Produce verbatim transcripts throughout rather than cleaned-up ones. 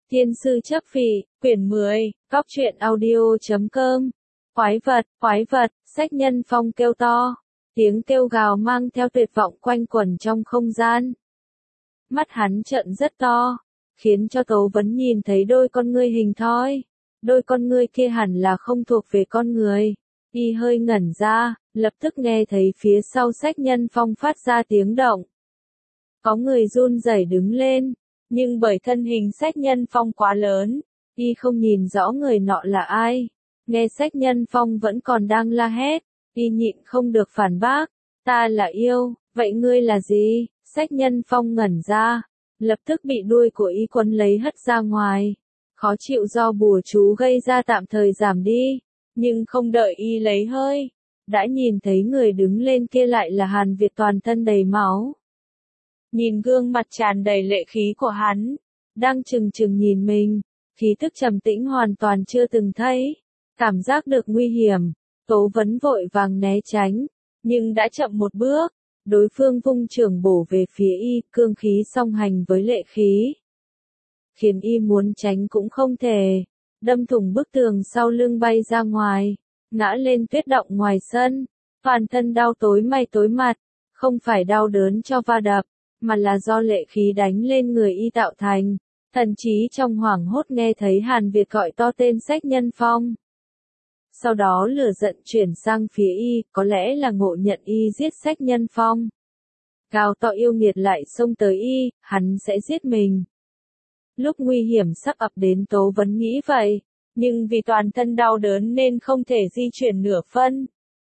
Thiên sư chấp phỉ, quyển mười, góc truyện audio chấm com. Quái vật, quái vật, Sách Nhân Phong kêu to. Tiếng kêu gào mang theo tuyệt vọng quanh quẩn trong không gian. Mắt hắn trợn rất to, khiến cho Tố Vấn nhìn thấy đôi con ngươi hình thoi. Đôi con ngươi kia hẳn là không thuộc về con người. Y hơi ngẩn ra, lập tức nghe thấy phía sau Sách Nhân Phong phát ra tiếng động. Có người run rẩy đứng lên, nhưng bởi thân hình Sách Nhân Phong quá lớn, y không nhìn rõ người nọ là ai. Nghe Sách Nhân Phong vẫn còn đang la hét, y nhịn không được phản bác, ta là yêu, vậy ngươi là gì? Sách Nhân Phong ngẩn ra, lập tức bị đuôi của y quấn lấy hất ra ngoài. Khó chịu do bùa chú gây ra tạm thời giảm đi, nhưng không đợi y lấy hơi, đã nhìn thấy người đứng lên kia lại là Hàn Việt toàn thân đầy máu. Nhìn gương mặt tràn đầy lệ khí của hắn, đang trừng trừng nhìn mình, khí tức trầm tĩnh hoàn toàn chưa từng thấy, cảm giác được nguy hiểm, Tố Vấn vội vàng né tránh, nhưng đã chậm một bước, đối phương vung chưởng bổ về phía y, cương khí song hành với lệ khí, khiến y muốn tránh cũng không thể, đâm thủng bức tường sau lưng bay ra ngoài, ngã lên tuyết động ngoài sân, toàn thân đau tối may tối mặt, không phải đau đớn cho va đập, mà là do lệ khí đánh lên người y tạo thành. Thần trí trong hoảng hốt nghe thấy Hàn Việt gọi to tên Sách Nhân Phong. Sau đó lửa giận chuyển sang phía y, có lẽ là ngộ nhận y giết Sách Nhân Phong. Gào to yêu nghiệt lại xông tới y, hắn sẽ giết mình. Lúc nguy hiểm sắp ập đến Tố Vấn nghĩ vậy, nhưng vì toàn thân đau đớn nên không thể di chuyển nửa phân.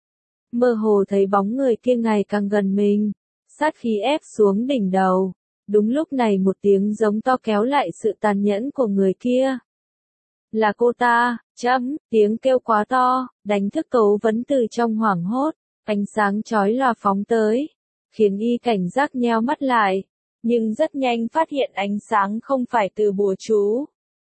Mơ hồ thấy bóng người kia ngày càng gần mình, sát khí ép xuống đỉnh đầu. Đúng lúc này một tiếng giống to kéo lại sự tàn nhẫn của người kia. Là cô ta, chấm, tiếng kêu quá to, đánh thức Tố Vấn từ trong hoảng hốt, ánh sáng chói lòa phóng tới, khiến y cảnh giác nheo mắt lại, nhưng rất nhanh phát hiện ánh sáng không phải từ bùa chú,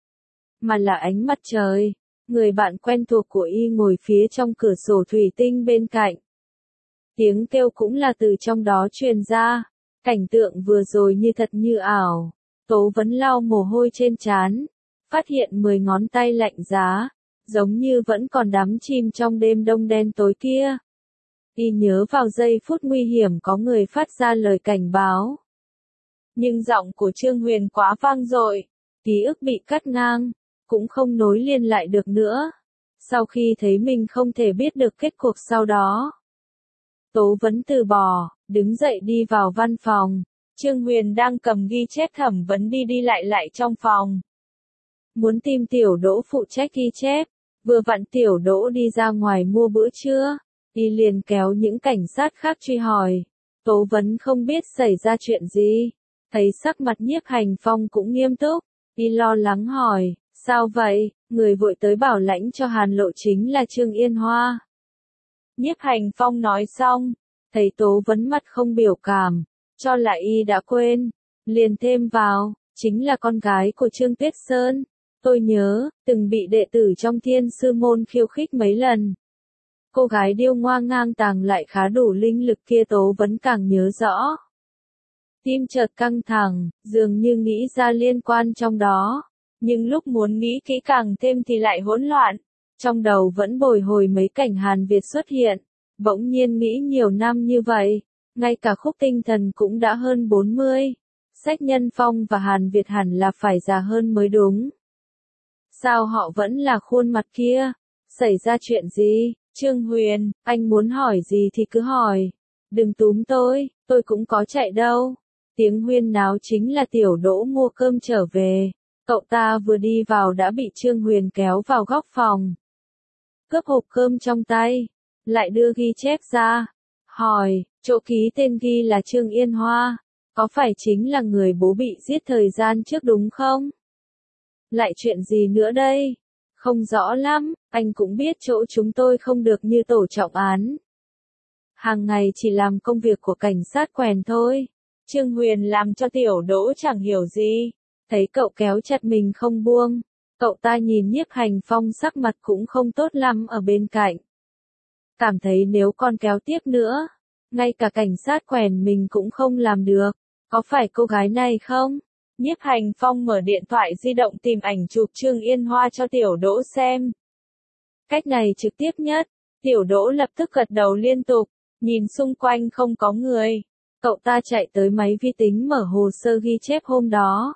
mà là ánh mặt trời. Người bạn quen thuộc của y ngồi phía trong cửa sổ thủy tinh bên cạnh. Tiếng kêu cũng là từ trong đó truyền ra. Cảnh tượng vừa rồi như thật như ảo. Tố Vấn lau mồ hôi trên trán, phát hiện mười ngón tay lạnh giá, giống như vẫn còn đắm chìm trong đêm đông đen tối kia. Y nhớ vào giây phút nguy hiểm có người phát ra lời cảnh báo. Nhưng giọng của Trương Huyền quá vang dội, ký ức bị cắt ngang, cũng không nối liền lại được nữa. Sau khi thấy mình không thể biết được kết cuộc sau đó, Tố Vấn từ bỏ, đứng dậy đi vào văn phòng. Trương Huyền đang cầm ghi chép Thẩm Vấn đi đi lại lại trong phòng. Muốn tìm Tiểu Đỗ phụ trách ghi chép, vừa vặn Tiểu Đỗ đi ra ngoài mua bữa trưa, y liền kéo những cảnh sát khác truy hỏi. Tố Vấn không biết xảy ra chuyện gì, thấy sắc mặt Nhiếp Hành Phong cũng nghiêm túc, y lo lắng hỏi, sao vậy? Người vội tới bảo lãnh cho Hàn Lộ chính là Trương Yên Hoa. Nhiếp Hành Phong nói xong, thấy Tố Vấn mặt không biểu cảm, cho là y đã quên, liền thêm vào, chính là con gái của Trương Tuyết Sơn. Tôi nhớ, từng bị đệ tử trong Thiên Sư Môn khiêu khích mấy lần. Cô gái điêu ngoa ngang tàng lại khá đủ linh lực kia Tố Vấn càng nhớ rõ. Tim chợt căng thẳng, dường như nghĩ ra liên quan trong đó, nhưng lúc muốn nghĩ kỹ càng thêm thì lại hỗn loạn. Trong đầu vẫn bồi hồi mấy cảnh Hàn Việt xuất hiện, bỗng nhiên nghĩ nhiều năm như vậy, ngay cả khúc tinh thần cũng đã hơn bốn mươi. Sách Nhân Phong và Hàn Việt hẳn là phải già hơn mới đúng. Sao họ vẫn là khuôn mặt kia? Xảy ra chuyện gì? Trương Huyền, anh muốn hỏi gì thì cứ hỏi. Đừng túm tôi, tôi cũng có chạy đâu. Tiếng huyên náo chính là Tiểu Đỗ mua cơm trở về. Cậu ta vừa đi vào đã bị Trương Huyền kéo vào góc phòng. Cướp hộp cơm trong tay, lại đưa ghi chép ra, hỏi, chỗ ký tên ghi là Trương Yên Hoa, có phải chính là người bố bị giết thời gian trước đúng không? Lại chuyện gì nữa đây? Không rõ lắm, anh cũng biết chỗ chúng tôi không được như tổ trọng án. Hàng ngày chỉ làm công việc của cảnh sát quèn thôi. Trương Huyền làm cho Tiểu Đỗ chẳng hiểu gì, thấy cậu kéo chặt mình không buông. Cậu ta nhìn Nhiếp Hành Phong sắc mặt cũng không tốt lắm ở bên cạnh. Cảm thấy nếu con kéo tiếp nữa, ngay cả cảnh sát quèn mình cũng không làm được. Có phải cô gái này không? Nhiếp Hành Phong mở điện thoại di động tìm ảnh chụp Trương Yên Hoa cho Tiểu Đỗ xem. Cách này trực tiếp nhất. Tiểu Đỗ lập tức gật đầu liên tục, nhìn xung quanh không có người. Cậu ta chạy tới máy vi tính mở hồ sơ ghi chép hôm đó.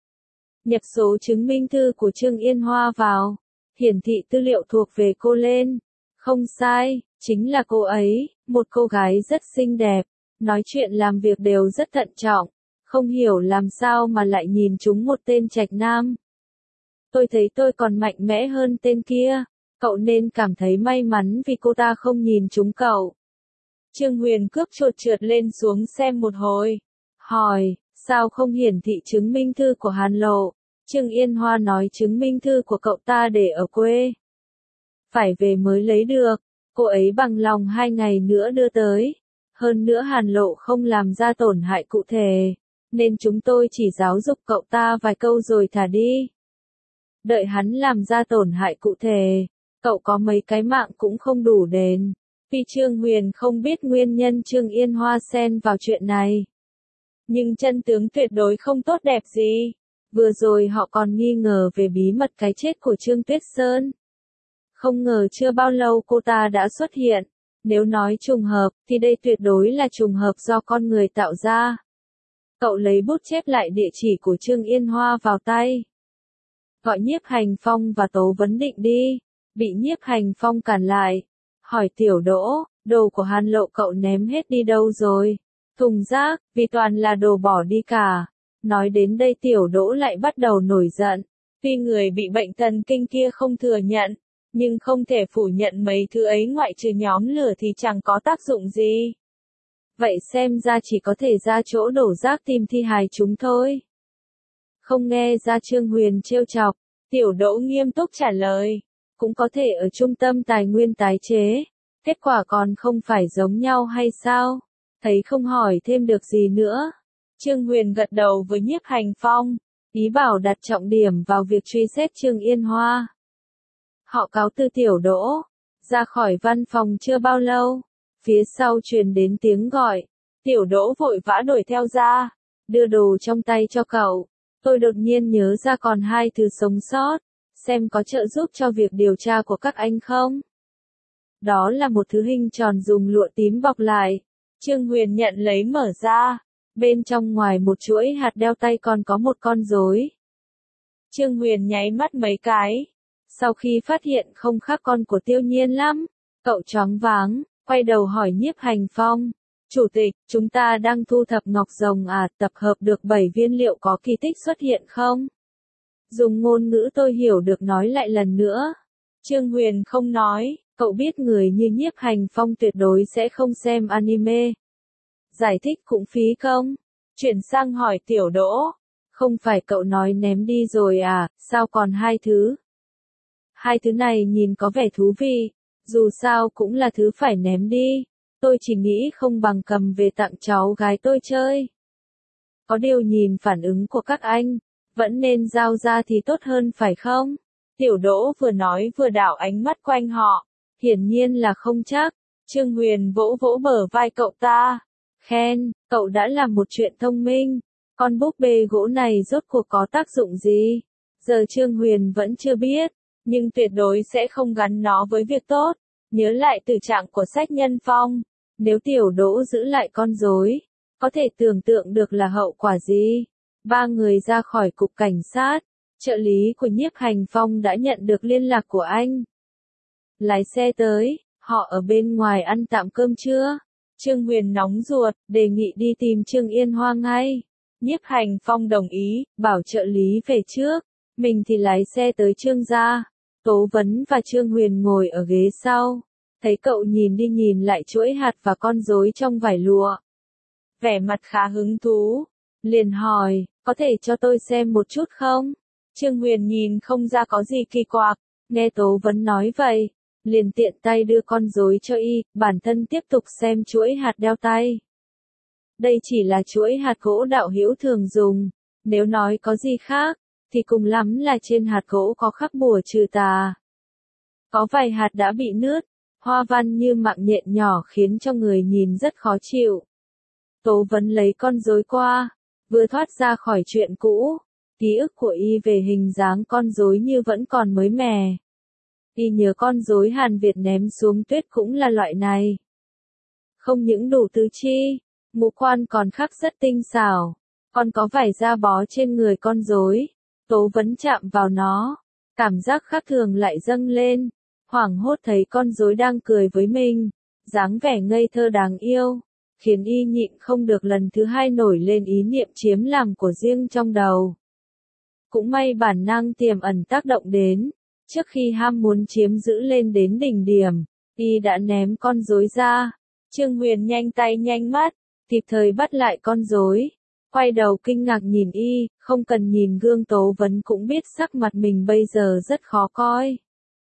Nhập số chứng minh thư của Trương Yên Hoa vào. Hiển thị tư liệu thuộc về cô lên. Không sai, chính là cô ấy, một cô gái rất xinh đẹp. Nói chuyện làm việc đều rất thận trọng. Không hiểu làm sao mà lại nhìn chúng một tên trạch nam. Tôi thấy tôi còn mạnh mẽ hơn tên kia. Cậu nên cảm thấy may mắn vì cô ta không nhìn chúng cậu. Trương Huyền cướp chuột trượt lên xuống xem một hồi. Hỏi, sao không hiển thị chứng minh thư của Hàn Lộ? Trương Yên Hoa nói chứng minh thư của cậu ta để ở quê. Phải về mới lấy được. Cô ấy bằng lòng hai ngày nữa đưa tới. Hơn nữa Hàn Lộ không làm ra tổn hại cụ thể. Nên chúng tôi chỉ giáo dục cậu ta vài câu rồi thả đi. Đợi hắn làm ra tổn hại cụ thể. Cậu có mấy cái mạng cũng không đủ đền. Vì Trương Huyền không biết nguyên nhân Trương Yên Hoa xen vào chuyện này. Nhưng chân tướng tuyệt đối không tốt đẹp gì. Vừa rồi họ còn nghi ngờ về bí mật cái chết của Trương Tuyết Sơn. Không ngờ chưa bao lâu cô ta đã xuất hiện. Nếu nói trùng hợp, thì đây tuyệt đối là trùng hợp do con người tạo ra. Cậu lấy bút chép lại địa chỉ của Trương Yên Hoa vào tay. Gọi Nhiếp Hành Phong và Tố Vấn Định đi. Bị Nhiếp Hành Phong cản lại. Hỏi Tiểu Đỗ, đồ của Hàn Lộ cậu ném hết đi đâu rồi? Thùng rác, vì toàn là đồ bỏ đi cả. Nói đến đây Tiểu Đỗ lại bắt đầu nổi giận. Tuy người bị bệnh thần kinh kia không thừa nhận, nhưng không thể phủ nhận mấy thứ ấy ngoại trừ nhóm lửa thì chẳng có tác dụng gì. Vậy xem ra chỉ có thể ra chỗ đổ rác tìm thi hài chúng thôi. Không nghe ra Trương Huyền trêu chọc, Tiểu Đỗ nghiêm túc trả lời. Cũng có thể ở trung tâm tài nguyên tái chế. Kết quả còn không phải giống nhau hay sao? Thấy không hỏi thêm được gì nữa. Trương Huyền gật đầu với Nhiếp Hành Phong. Ý bảo đặt trọng điểm vào việc truy xét Trương Yên Hoa. Họ cáo từ Tiểu Đỗ. Ra khỏi văn phòng chưa bao lâu. Phía sau truyền đến tiếng gọi. Tiểu Đỗ vội vã đuổi theo ra. Đưa đồ trong tay cho cậu. Tôi đột nhiên nhớ ra còn hai thứ sống sót. Xem có trợ giúp cho việc điều tra của các anh không? Đó là một thứ hình tròn dùng lụa tím bọc lại. Trương Huyền nhận lấy mở ra. Bên trong ngoài một chuỗi hạt đeo tay còn có một con rối. Trương Huyền nháy mắt mấy cái. Sau khi phát hiện không khác con của Tiêu Nhiên lắm, cậu choáng váng, quay đầu hỏi Nhiếp Hành Phong. Chủ tịch, chúng ta đang thu thập ngọc rồng à, tập hợp được bảy viên liệu có kỳ tích xuất hiện không? Dùng ngôn ngữ tôi hiểu được nói lại lần nữa. Trương Huyền không nói, cậu biết người như Nhiếp Hành Phong tuyệt đối sẽ không xem anime. Giải thích cũng phí công. Chuyển sang hỏi Tiểu Đỗ. Không phải cậu nói ném đi rồi à, sao còn hai thứ? Hai thứ này nhìn có vẻ thú vị, dù sao cũng là thứ phải ném đi. Tôi chỉ nghĩ không bằng cầm về tặng cháu gái tôi chơi. Có điều nhìn phản ứng của các anh, vẫn nên giao ra thì tốt hơn phải không? Tiểu Đỗ vừa nói vừa đảo ánh mắt quanh họ. Hiển nhiên là không chắc. Trương Huyền vỗ vỗ bờ vai cậu ta. Khen, cậu đã làm một chuyện thông minh. Con búp bê gỗ này rốt cuộc có tác dụng gì? Giờ Trương Huyền vẫn chưa biết, nhưng tuyệt đối sẽ không gắn nó với việc tốt. Nhớ lại tử trạng của Sách Nhân Phong. Nếu Tiểu Đỗ giữ lại con rối, có thể tưởng tượng được là hậu quả gì? Ba người ra khỏi cục cảnh sát. Trợ lý của Nhiếp Hành Phong đã nhận được liên lạc của anh. Lái xe tới, họ ở bên ngoài ăn tạm cơm trưa. Trương Huyền nóng ruột, đề nghị đi tìm Trương Yên Hoa ngay. Nhiếp Hành Phong đồng ý, bảo trợ lý về trước. Mình thì lái xe tới Trương gia. Tố Vấn và Trương Huyền ngồi ở ghế sau. Thấy cậu nhìn đi nhìn lại chuỗi hạt và con rối trong vải lụa. Vẻ mặt khá hứng thú. Liền hỏi, có thể cho tôi xem một chút không? Trương Huyền nhìn không ra có gì kỳ quặc. Nghe Tố Vấn nói vậy, liền tiện tay đưa con rối cho y, bản thân tiếp tục xem chuỗi hạt đeo tay. Đây chỉ là chuỗi hạt gỗ đạo hữu thường dùng. Nếu nói có gì khác, thì cùng lắm là trên hạt gỗ có khắc bùa trừ tà. Có vài hạt đã bị nứt, hoa văn như mạng nhện nhỏ khiến cho người nhìn rất khó chịu. Tố Vấn lấy con rối qua, vừa thoát ra khỏi chuyện cũ, ký ức của y về hình dáng con rối như vẫn còn mới mẻ. Y nhớ con rối Hàn Việt ném xuống tuyết cũng là loại này. Không những đủ tứ chi, ngũ quan còn khắc rất tinh xảo, còn có vải da bó trên người con rối. Tố Vấn chạm vào nó, cảm giác khác thường lại dâng lên, hoảng hốt thấy con rối đang cười với mình, dáng vẻ ngây thơ đáng yêu, khiến y nhịn không được lần thứ hai nổi lên ý niệm chiếm làm của riêng trong đầu. Cũng may bản năng tiềm ẩn tác động đến, trước khi ham muốn chiếm giữ lên đến đỉnh điểm, y đã ném con rối ra. Trương Huyền nhanh tay nhanh mắt, kịp thời bắt lại con rối, quay đầu kinh ngạc nhìn y, không cần nhìn gương Tố Vấn cũng biết sắc mặt mình bây giờ rất khó coi.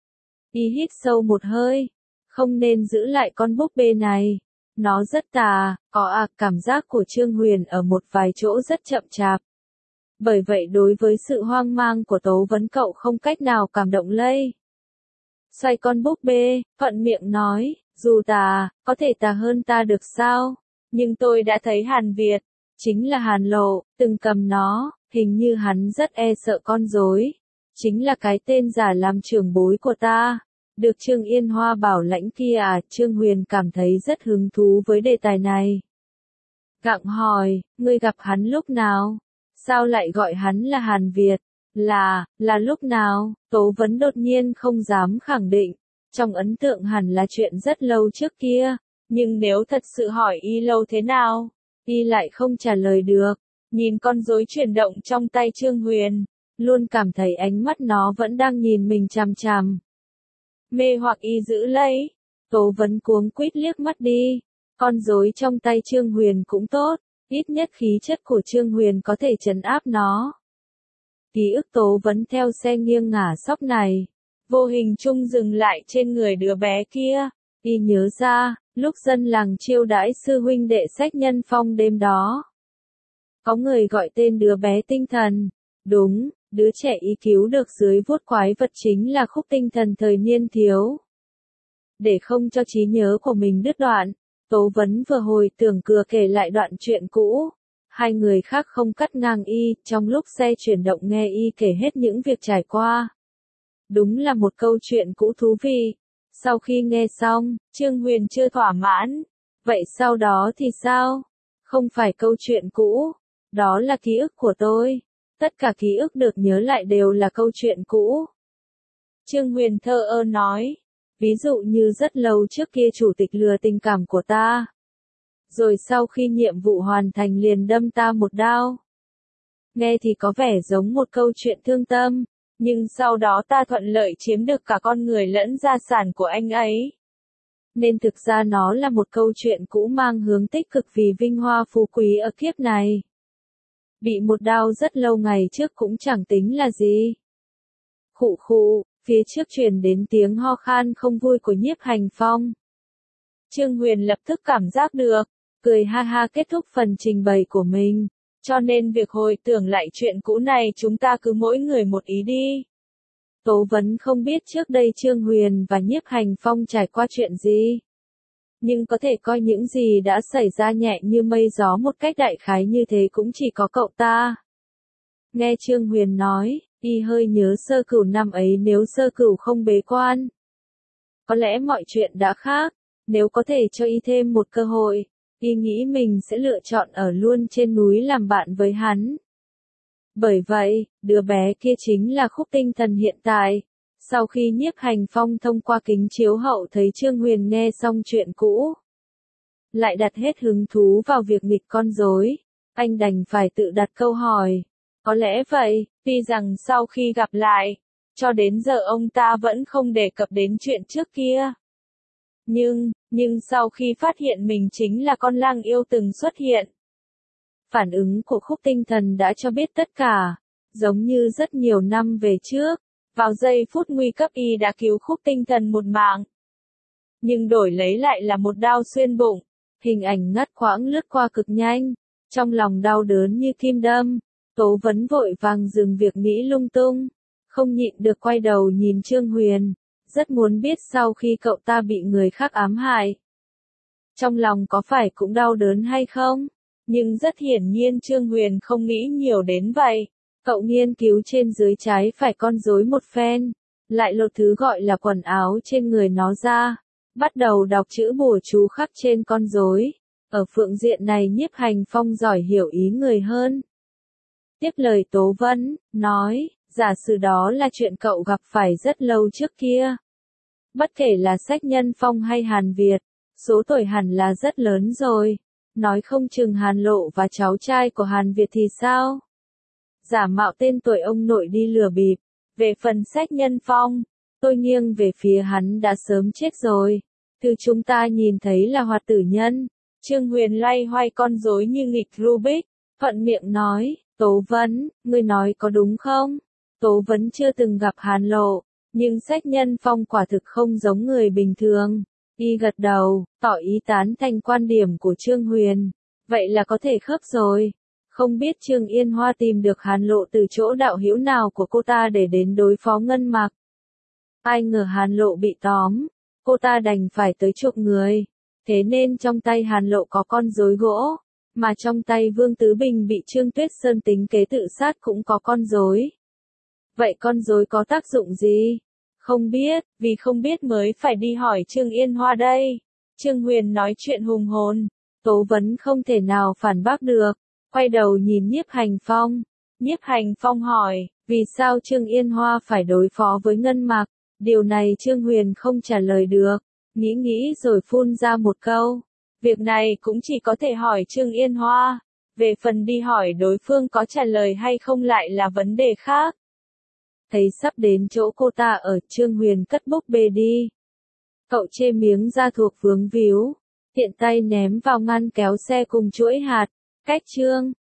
Y hít sâu một hơi, không nên giữ lại con búp bê này, nó rất tà, có à, cảm giác của Trương Huyền ở một vài chỗ rất chậm chạp. Bởi vậy đối với sự hoang mang của Tố Vấn cậu không cách nào cảm động lây. Xoay con búp bê, thuận miệng nói, dù tà, có thể tà hơn ta được sao, nhưng tôi đã thấy Hàn Việt, chính là Hàn Lộ, từng cầm nó, hình như hắn rất e sợ con rối, chính là cái tên giả làm trưởng bối của ta. Được Trương Yên Hoa bảo lãnh kia à, Trương Huyền cảm thấy rất hứng thú với đề tài này. Gặng hỏi, ngươi gặp hắn lúc nào? Sao lại gọi hắn là Hàn Việt? Là, là lúc nào? Tố Vấn đột nhiên không dám khẳng định, trong ấn tượng hẳn là chuyện rất lâu trước kia, nhưng nếu thật sự hỏi y lâu thế nào, y lại không trả lời được. Nhìn con rối chuyển động trong tay Trương Huyền, luôn cảm thấy ánh mắt nó vẫn đang nhìn mình chằm chằm. Mê hoặc y giữ lấy, Tố Vấn cuống quýt liếc mắt đi, con rối trong tay Trương Huyền cũng tốt, ít nhất khí chất của Trương Huyền có thể trấn áp nó. Ký ức Tố Vấn theo xe nghiêng ngả sóc này, vô hình chung dừng lại trên người đứa bé kia, y nhớ ra, lúc dân làng chiêu đãi sư huynh đệ Sách Nhân Phong đêm đó. Có người gọi tên đứa bé tinh thần, đúng. Đứa trẻ y cứu được dưới vuốt quái vật chính là Khúc Tinh Thần thời niên thiếu. Để không cho trí nhớ của mình đứt đoạn, Tố Vấn vừa hồi tưởng cừa kể lại đoạn chuyện cũ. Hai người khác không cắt ngang y, trong lúc xe chuyển động nghe y kể hết những việc trải qua. Đúng là một câu chuyện cũ thú vị. Sau khi nghe xong, Trương Huyền chưa thỏa mãn. Vậy sau đó thì sao? Không phải câu chuyện cũ, đó là ký ức của tôi. Tất cả ký ức được nhớ lại đều là câu chuyện cũ. Trương Huyền thờ ơ nói, ví dụ như rất lâu trước kia chủ tịch lừa tình cảm của ta. Rồi sau khi nhiệm vụ hoàn thành liền đâm ta một đao. Nghe thì có vẻ giống một câu chuyện thương tâm, nhưng sau đó ta thuận lợi chiếm được cả con người lẫn gia sản của anh ấy. Nên thực ra nó là một câu chuyện cũ mang hướng tích cực vì vinh hoa phú quý ở kiếp này. Bị một đao rất lâu ngày trước cũng chẳng tính là gì. Khụ khụ, phía trước truyền đến tiếng ho khan không vui của Nhiếp Hành Phong. Trương Huyền lập tức cảm giác được, cười ha ha kết thúc phần trình bày của mình. Cho nên việc hồi tưởng lại chuyện cũ này chúng ta cứ mỗi người một ý đi. Tố Vấn không biết trước đây Trương Huyền và Nhiếp Hành Phong trải qua chuyện gì. Nhưng có thể coi những gì đã xảy ra nhẹ như mây gió một cách đại khái như thế cũng chỉ có cậu ta. Nghe Trương Huyền nói, y hơi nhớ Sơ Cửu năm ấy nếu Sơ Cửu không bế quan. Có lẽ mọi chuyện đã khác, nếu có thể cho y thêm một cơ hội, y nghĩ mình sẽ lựa chọn ở luôn trên núi làm bạn với hắn. Bởi vậy, đứa bé kia chính là Khúc Tinh Thần hiện tại. Sau khi Nhiếp Hành Phong thông qua kính chiếu hậu thấy Trương Huyền nghe xong chuyện cũ, lại đặt hết hứng thú vào việc nghịch con rối, anh đành phải tự đặt câu hỏi. Có lẽ vậy, tuy rằng sau khi gặp lại, cho đến giờ ông ta vẫn không đề cập đến chuyện trước kia. Nhưng, nhưng sau khi phát hiện mình chính là con lang yêu từng xuất hiện, phản ứng của Khúc Tinh Thần đã cho biết tất cả, giống như rất nhiều năm về trước. Vào giây phút nguy cấp y đã cứu Khúc Tinh Thần một mạng. Nhưng đổi lấy lại là một đao xuyên bụng, hình ảnh ngắt quãng lướt qua cực nhanh, trong lòng đau đớn như kim đâm. Tố Vấn vội vàng dừng việc nghĩ lung tung, không nhịn được quay đầu nhìn Trương Huyền, rất muốn biết sau khi cậu ta bị người khác ám hại, trong lòng có phải cũng đau đớn hay không, Nhưng rất hiển nhiên Trương Huyền không nghĩ nhiều đến vậy. Cậu nghiên cứu trên dưới trái phải con rối một phen, lại lột thứ gọi là quần áo trên người nó ra, bắt đầu đọc chữ bùa chú khắc trên con rối. Ở phương diện này Nhiếp Hành Phong giỏi hiểu ý người hơn. Tiếp lời Tố Vân, nói, giả sử đó là chuyện cậu gặp phải rất lâu trước kia. Bất kể là Sách Nhân Phong hay Hàn Việt, số tuổi hẳn là rất lớn rồi. Nói không chừng Hàn Lộ và cháu trai của Hàn Việt thì sao? Giả mạo tên tuổi ông nội đi lừa bịp. Về phần Sách Nhân Phong, tôi nghiêng về phía hắn đã sớm chết rồi. Thứ chúng ta nhìn thấy là hoạt tử nhân. Trương Huyền loay hoay con rối như nghịch Rubik, thuận miệng nói, Tố Vấn, ngươi nói có đúng không? Tố Vấn chưa từng gặp Hàn Lộ, nhưng Sách Nhân Phong quả thực không giống người bình thường. Y gật đầu, tỏ ý tán thành quan điểm của Trương Huyền. Vậy là có thể khớp rồi. Không biết Trương Yên Hoa tìm được Hàn Lộ từ chỗ đạo hữu nào của cô ta để đến đối phó Ngân Mặc. Ai ngờ Hàn Lộ bị tóm, cô ta đành phải tới chuộc người. Thế nên trong tay Hàn Lộ có con rối gỗ, mà trong tay Vương Tứ Bình bị Trương Tuyết Sơn tính kế tự sát cũng có con rối. Vậy con rối có tác dụng gì? Không biết, vì không biết mới phải đi hỏi Trương Yên Hoa đây. Trương Huyền nói chuyện hùng hồn, Tố Vấn không thể nào phản bác được, quay đầu nhìn Nhiếp Hành Phong. Nhiếp Hành Phong hỏi, vì sao Trương Yên Hoa phải đối phó với Ngân Mặc? Điều này Trương Huyền không trả lời được, nghĩ nghĩ rồi phun ra một câu. Việc này cũng chỉ có thể hỏi Trương Yên Hoa, về phần đi hỏi đối phương có trả lời hay không lại là vấn đề khác. Thấy sắp đến chỗ cô ta ở, Trương Huyền cất búp bê đi. Cậu chê miếng da thuộc vướng víu, tiện tay ném vào ngăn kéo xe cùng chuỗi hạt. Cách Trương